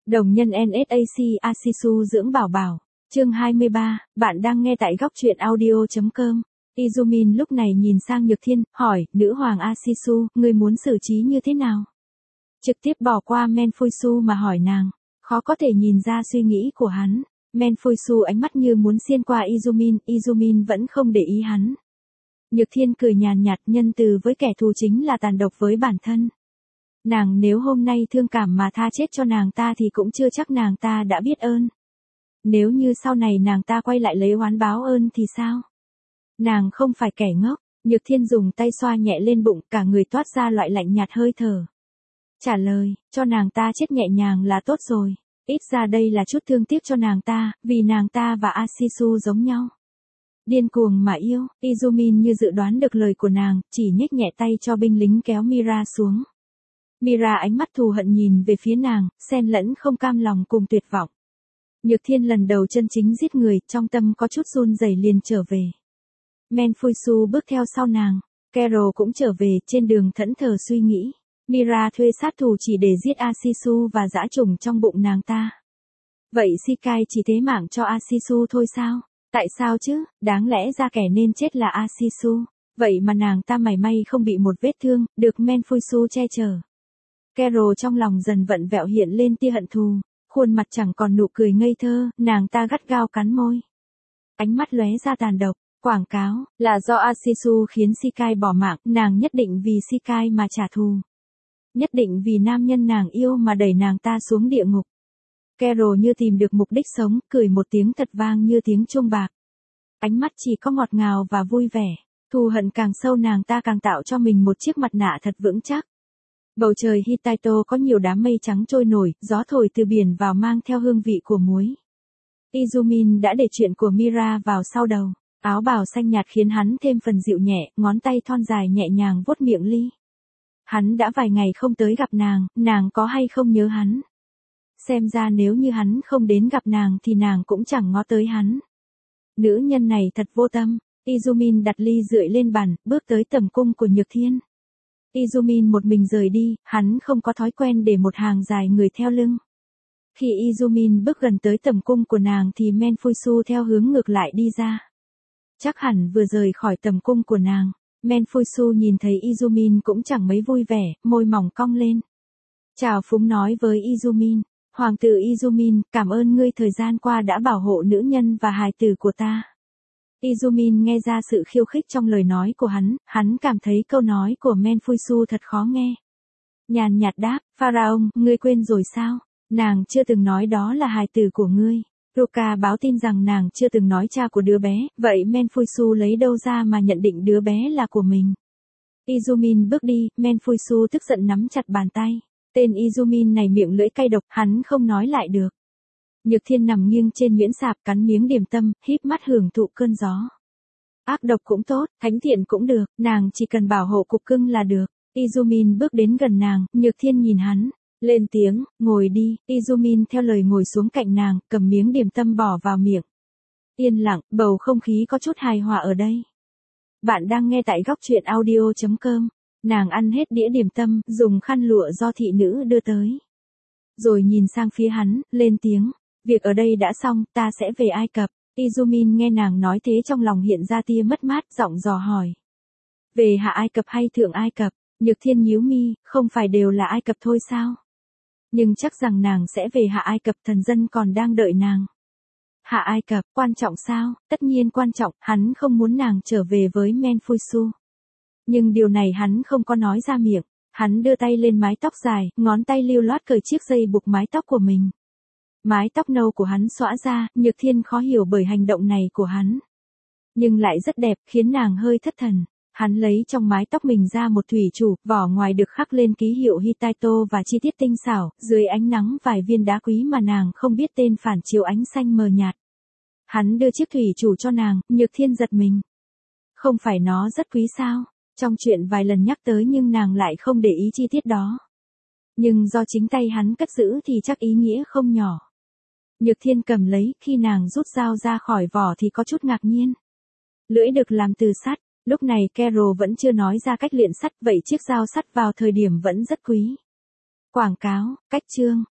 Đồng nhân NSAC Asisu dưỡng bảo bảo. Chương 23, bạn đang nghe tại góc truyện audio.com. Izumin lúc này nhìn sang Nhược Thiên, hỏi, nữ hoàng Asisu, ngươi muốn xử trí như thế nào? Trực tiếp bỏ qua Menfuisu mà hỏi nàng, khó có thể nhìn ra suy nghĩ của hắn. Menfuisu ánh mắt như muốn xiên qua Izumin vẫn không để ý hắn. Nhược Thiên cười nhàn nhạt, nhân từ với kẻ thù chính là tàn độc với bản thân. Nàng nếu hôm nay thương cảm mà tha chết cho nàng ta thì cũng chưa chắc nàng ta đã biết ơn. Nếu như sau này nàng ta quay lại lấy oán báo ơn thì sao? Nàng không phải kẻ ngốc. Nhược Thiên dùng tay xoa nhẹ lên bụng, cả người toát ra loại lạnh nhạt hơi thở. Trả lời, cho nàng ta chết nhẹ nhàng là tốt rồi. Ít ra đây là chút thương tiếc cho nàng ta, vì nàng ta và Asisu giống nhau. Điên cuồng mà yêu, Izumin như dự đoán được lời của nàng, chỉ nhếch nhẹ tay cho binh lính kéo Mira xuống. Mira ánh mắt thù hận nhìn về phía nàng, xen lẫn không cam lòng cùng tuyệt vọng. Nhược Thiên lần đầu chân chính giết người, trong tâm có chút run rẩy liền trở về. Menfuisu bước theo sau nàng, Carol cũng trở về, trên đường thẫn thờ suy nghĩ. Mira thuê sát thủ chỉ để giết Asisu và dã trùng trong bụng nàng ta. Vậy Shikai chỉ thế mạng cho Asisu thôi sao? Tại sao chứ, đáng lẽ ra kẻ nên chết là Asisu. Vậy mà nàng ta mảy may không bị một vết thương, được Menfuisu che chở. Carol trong lòng dần vặn vẹo hiện lên tia hận thù, khuôn mặt chẳng còn nụ cười ngây thơ, nàng ta gắt gao cắn môi. Ánh mắt lóe ra tàn độc, quảng cáo, là do Asisu khiến Shikai bỏ mạng, nàng nhất định vì Shikai mà trả thù. Nhất định vì nam nhân nàng yêu mà đẩy nàng ta xuống địa ngục. Carol như tìm được mục đích sống, cười một tiếng thật vang như tiếng chuông bạc. Ánh mắt chỉ có ngọt ngào và vui vẻ, thù hận càng sâu nàng ta càng tạo cho mình một chiếc mặt nạ thật vững chắc. Bầu trời Hittito có nhiều đám mây trắng trôi nổi, gió thổi từ biển vào mang theo hương vị của muối. Izumin đã để chuyện của Mira vào sau đầu, áo bào xanh nhạt khiến hắn thêm phần dịu nhẹ, ngón tay thon dài nhẹ nhàng vuốt miệng Ly. Hắn đã vài ngày không tới gặp nàng có hay không nhớ hắn? Xem ra nếu như hắn không đến gặp nàng thì nàng cũng chẳng ngó tới hắn. Nữ nhân này thật vô tâm. Izumin đặt ly rượi lên bàn, bước tới tầm cung của Nhược Thiên. Izumin một mình rời đi, hắn không có thói quen để một hàng dài người theo lưng. Khi Izumin bước gần tới tầm cung của nàng thì Menfuisu theo hướng ngược lại đi ra. Chắc hẳn vừa rời khỏi tầm cung của nàng, Menfuisu nhìn thấy Izumin cũng chẳng mấy vui vẻ, môi mỏng cong lên. Chào phúng nói với Izumin, hoàng tử Izumin, cảm ơn ngươi thời gian qua đã bảo hộ nữ nhân và hài tử của ta. Izumin nghe ra sự khiêu khích trong lời nói của hắn cảm thấy câu nói của Menfuisu thật khó nghe. Nhàn nhạt đáp, Pharaoh, ngươi quên rồi sao? Nàng chưa từng nói đó là hài tử của ngươi. Ruka báo tin rằng nàng chưa từng nói cha của đứa bé, vậy Menfuisu lấy đâu ra mà nhận định đứa bé là của mình? Izumin bước đi, Menfuisu tức giận nắm chặt bàn tay. Tên Izumin này miệng lưỡi cay độc, hắn không nói lại được. Nhược Thiên nằm nghiêng trên nhuyễn sạp cắn miếng điểm tâm, híp mắt hưởng thụ cơn gió. Ác độc cũng tốt, thánh thiện cũng được, nàng chỉ cần bảo hộ cục cưng là được. Izumin bước đến gần nàng, Nhược Thiên nhìn hắn, lên tiếng, ngồi đi. Izumin theo lời ngồi xuống cạnh nàng, cầm miếng điểm tâm bỏ vào miệng. Yên lặng, bầu không khí có chút hài hòa ở đây. Bạn đang nghe tại góc truyện audio.com. Nàng ăn hết đĩa điểm tâm, dùng khăn lụa do thị nữ đưa tới. Rồi nhìn sang phía hắn, lên tiếng, việc ở đây đã xong, ta sẽ về Ai Cập. Izumin nghe nàng nói thế trong lòng hiện ra tia mất mát, giọng dò hỏi. Về Hạ Ai Cập hay Thượng Ai Cập? Nhược Thiên nhíu mi, không phải đều là Ai Cập thôi sao? Nhưng chắc rằng nàng sẽ về Hạ Ai Cập, thần dân còn đang đợi nàng. Hạ Ai Cập, quan trọng sao? Tất nhiên quan trọng, hắn không muốn nàng trở về với Menfuisu. Nhưng điều này hắn không có nói ra miệng. Hắn đưa tay lên mái tóc dài, ngón tay lưu loát cởi chiếc dây buộc mái tóc của mình. Mái tóc nâu của hắn xõa ra, Nhược Thiên khó hiểu bởi hành động này của hắn. Nhưng lại rất đẹp, khiến nàng hơi thất thần. Hắn lấy trong mái tóc mình ra một thủy chủ, vỏ ngoài được khắc lên ký hiệu Hittito và chi tiết tinh xảo, dưới ánh nắng vài viên đá quý mà nàng không biết tên phản chiếu ánh xanh mờ nhạt. Hắn đưa chiếc thủy chủ cho nàng, Nhược Thiên giật mình. Không phải nó rất quý sao? Trong chuyện vài lần nhắc tới nhưng nàng lại không để ý chi tiết đó. Nhưng do chính tay hắn cất giữ thì chắc ý nghĩa không nhỏ. Nhược Thiên cầm lấy, khi nàng rút dao ra khỏi vỏ thì có chút ngạc nhiên. Lưỡi được làm từ sắt, lúc này Carol vẫn chưa nói ra cách luyện sắt, vậy chiếc dao sắt vào thời điểm vẫn rất quý. Quảng cáo, cách chương,